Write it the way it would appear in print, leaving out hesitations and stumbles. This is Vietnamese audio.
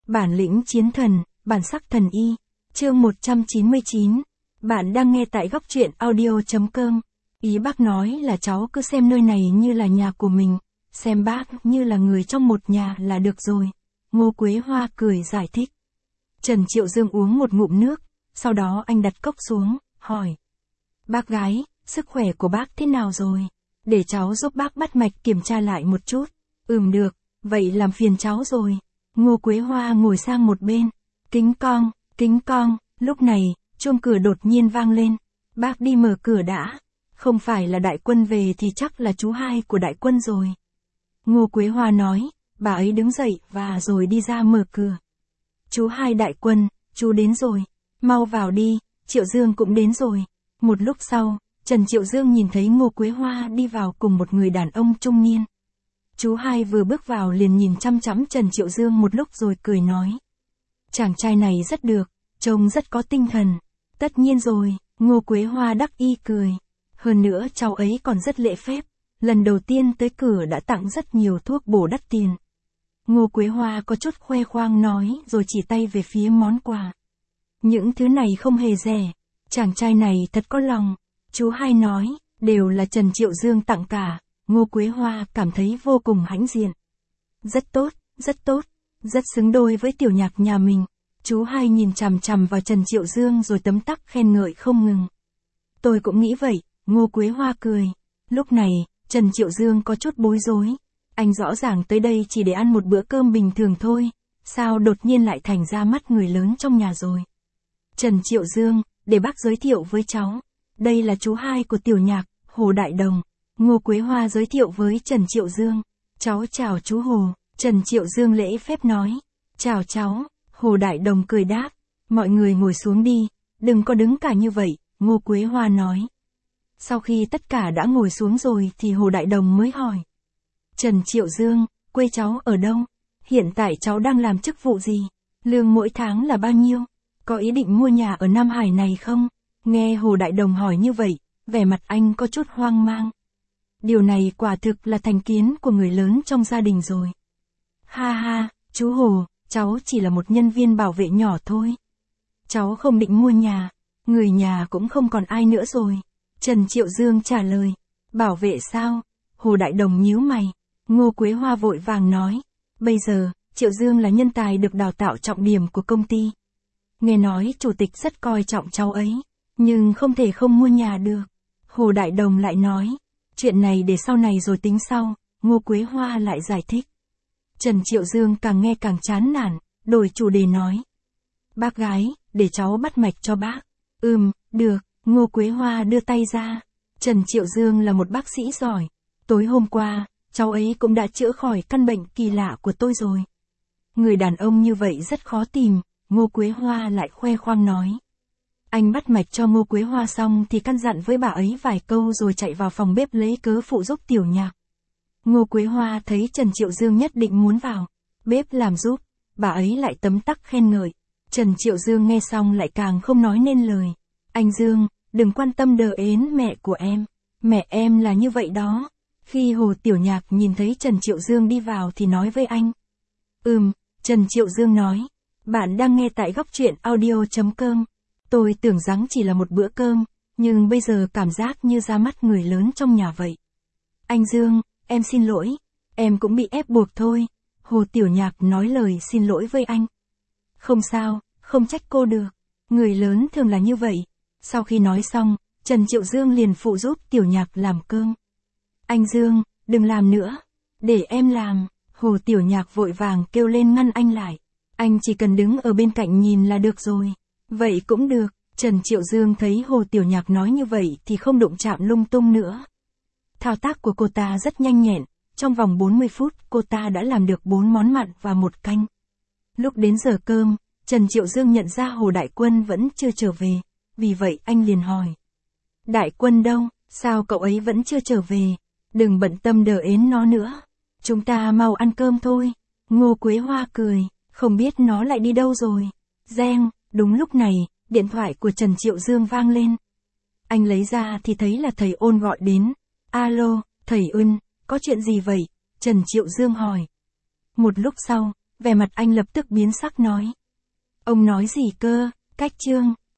Bản lĩnh chiến thần, bản sắc thần y. Chương 199. Bạn đang nghe tại góc truyện audio.com. Ý bác nói là cháu cứ xem nơi này như là nhà của mình, xem bác như là người trong một nhà là được rồi. Ngô Quế Hoa cười giải thích. Trần Triệu Dương uống một ngụm nước, sau đó anh đặt cốc xuống, hỏi. Bác gái, sức khỏe của bác thế nào rồi? Để cháu giúp bác bắt mạch kiểm tra lại một chút. Được, vậy làm phiền cháu rồi. Ngô Quế Hoa ngồi sang một bên. Kính cong, lúc này, chuông cửa đột nhiên vang lên. Bác đi mở cửa đã. Không phải là đại quân về thì chắc là chú hai của đại quân rồi. Ngô Quế Hoa nói, bà ấy đứng dậy và rồi đi ra mở cửa. Chú hai đại quân, chú đến rồi. Mau vào đi, Triệu Dương cũng đến rồi. Một lúc sau, Trần Triệu Dương nhìn thấy Ngô Quế Hoa đi vào cùng một người đàn ông trung niên. Chú hai vừa bước vào liền nhìn chăm chăm Trần Triệu Dương một lúc rồi cười nói. Chàng trai này rất được, trông rất có tinh thần. Tất nhiên rồi, Ngô Quế Hoa đắc ý cười. Hơn nữa cháu ấy còn rất lễ phép. Lần đầu tiên tới cửa đã tặng rất nhiều thuốc bổ đắt tiền. Ngô Quế Hoa có chút khoe khoang nói rồi chỉ tay về phía món quà. Những thứ này không hề rẻ. Chàng trai này thật có lòng. Chú hai nói, đều là Trần Triệu Dương tặng cả. Ngô Quế Hoa cảm thấy vô cùng hãnh diện. Rất tốt, rất xứng đôi với tiểu nhạc nhà mình. Chú hai nhìn chằm chằm vào Trần Triệu Dương rồi tấm tắc khen ngợi không ngừng. Tôi cũng nghĩ vậy, Ngô Quế Hoa cười. Lúc này, Trần Triệu Dương có chút bối rối. Anh rõ ràng tới đây chỉ để ăn một bữa cơm bình thường thôi. Sao đột nhiên lại thành ra mắt người lớn trong nhà rồi? Trần Triệu Dương, để bác giới thiệu với cháu. Đây là chú hai của tiểu nhạc, Hồ Đại Đồng. Ngô Quế Hoa giới thiệu với Trần Triệu Dương. Cháu chào chú Hồ. Trần Triệu Dương lễ phép nói. Chào cháu. Hồ Đại Đồng cười đáp. Mọi người ngồi xuống đi. Đừng có đứng cả như vậy, Ngô Quế Hoa nói. Sau khi tất cả đã ngồi xuống rồi thì Hồ Đại Đồng mới hỏi. Trần Triệu Dương, quê cháu ở đâu? Hiện tại cháu đang làm chức vụ gì? Lương mỗi tháng là bao nhiêu? Có ý định mua nhà ở Nam Hải này không? Nghe Hồ Đại Đồng hỏi như vậy, vẻ mặt anh có chút hoang mang. Điều này quả thực là thành kiến của người lớn trong gia đình rồi. Ha, chú Hồ, cháu chỉ là một nhân viên bảo vệ nhỏ thôi. Cháu không định mua nhà, người nhà cũng không còn ai nữa rồi. Trần Triệu Dương trả lời. Bảo vệ sao? Hồ Đại Đồng nhíu mày. Ngô Quế Hoa vội vàng nói. Bây giờ, Triệu Dương là nhân tài được đào tạo trọng điểm của công ty. Nghe nói chủ tịch rất coi trọng cháu ấy, nhưng không thể không mua nhà được. Hồ Đại Đồng lại nói. Chuyện này để sau này rồi tính sau, Ngô Quế Hoa lại giải thích. Trần Triệu Dương càng nghe càng chán nản, đổi chủ đề nói. Bác gái, để cháu bắt mạch cho bác. Được, Ngô Quế Hoa đưa tay ra. Trần Triệu Dương là một bác sĩ giỏi. Tối hôm qua, cháu ấy cũng đã chữa khỏi căn bệnh kỳ lạ của tôi rồi. Người đàn ông như vậy rất khó tìm, Ngô Quế Hoa lại khoe khoang nói. Anh bắt mạch cho Ngô Quế Hoa xong thì căn dặn với bà ấy vài câu rồi chạy vào phòng bếp lấy cớ phụ giúp tiểu nhạc. Ngô Quế Hoa thấy Trần Triệu Dương nhất định muốn vào bếp làm giúp, bà ấy lại tấm tắc khen ngợi. Trần Triệu Dương nghe xong lại càng không nói nên lời. Anh Dương, đừng quan tâm đờ ến mẹ của em. Mẹ em là như vậy đó. Khi Hồ Tiểu Nhạc nhìn thấy Trần Triệu Dương đi vào thì nói với anh. Trần Triệu Dương nói. Bạn đang nghe tại góc truyện audio.com. Tôi tưởng rằng chỉ là một bữa cơm, nhưng bây giờ cảm giác như ra mắt người lớn trong nhà vậy. Anh Dương, em xin lỗi. Em cũng bị ép buộc thôi. Hồ Tiểu Nhạc nói lời xin lỗi với anh. Không sao, không trách cô được. Người lớn thường là như vậy. Sau khi nói xong, Trần Triệu Dương liền phụ giúp Tiểu Nhạc làm cơm. Anh Dương, đừng làm nữa. Để em làm. Hồ Tiểu Nhạc vội vàng kêu lên ngăn anh lại. Anh chỉ cần đứng ở bên cạnh nhìn là được rồi. Vậy cũng được. Trần Triệu Dương thấy Hồ Tiểu Nhạc nói như vậy thì không đụng chạm lung tung nữa. Thao tác của cô ta rất nhanh nhẹn. Trong vòng 40 phút cô ta đã làm được 4 món mặn và 1 canh. Lúc đến giờ cơm, Trần Triệu Dương nhận ra Hồ Đại Quân vẫn chưa trở về. Vì vậy anh liền hỏi. Đại Quân đâu? Sao cậu ấy vẫn chưa trở về? Đừng bận tâm đờ ến nó nữa. Chúng ta mau ăn cơm thôi. Ngô Quế Hoa cười. Không biết nó lại đi đâu rồi. Reng, đúng lúc này, điện thoại của Trần Triệu Dương vang lên. Anh lấy ra thì thấy là thầy Ôn gọi đến. Alo, thầy Ôn, có chuyện gì vậy? Trần Triệu Dương hỏi. Một lúc sau, Vẻ mặt anh lập tức biến sắc nói. Ông nói gì cơ, Cách Trương,